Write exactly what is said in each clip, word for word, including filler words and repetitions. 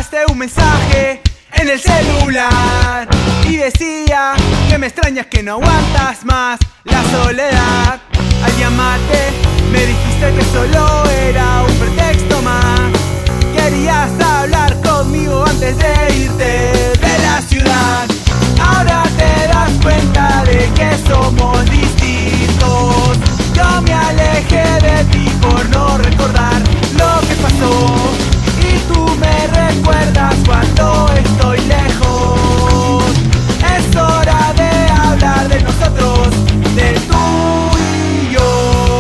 mandaste un mensaje en el celular y decía que me extrañas, que no aguantas más la soledad. Al llamarte me dijiste que solo era un pretexto más. Querías hablar conmigo antes de irte de la ciudad. Ahora te das cuenta de que somos distintos. Yo me alejé de ti por no recordar lo que pasó, y tú me recuerdas cuando estoy lejos. Es hora de hablar de nosotros, de tú y yo.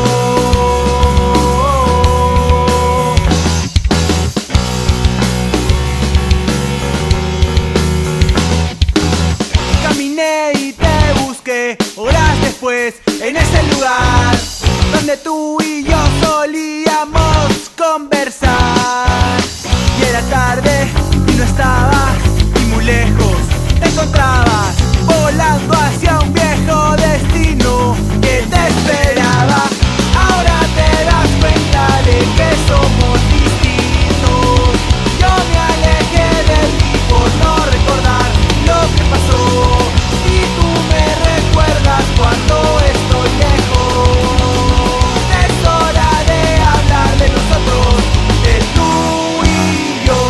Caminé y te busqué horas después en ese lugar donde tú y yo solíamos conversar. Y era tarde y no estabas, y muy lejos te encontrabas, volando hacia un viejo destino que te esperaba. Ahora te das cuenta de que somos distintos. Yo me alejé de ti por no recordar lo que pasó, y tú me recuerdas cuando estoy lejos. Es hora de hablar de nosotros, de tú y yo.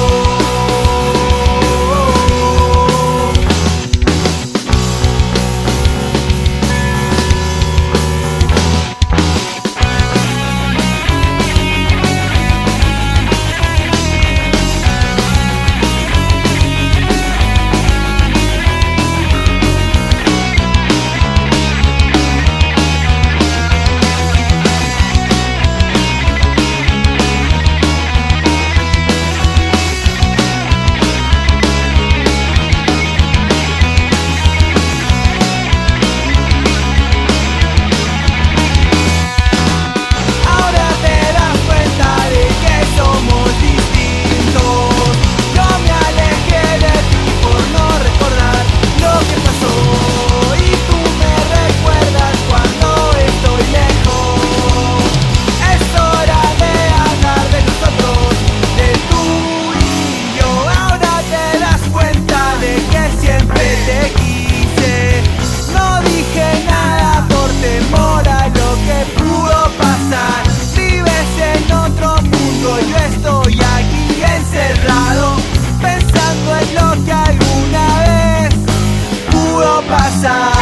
Pensando en lo que alguna vez pudo pasar.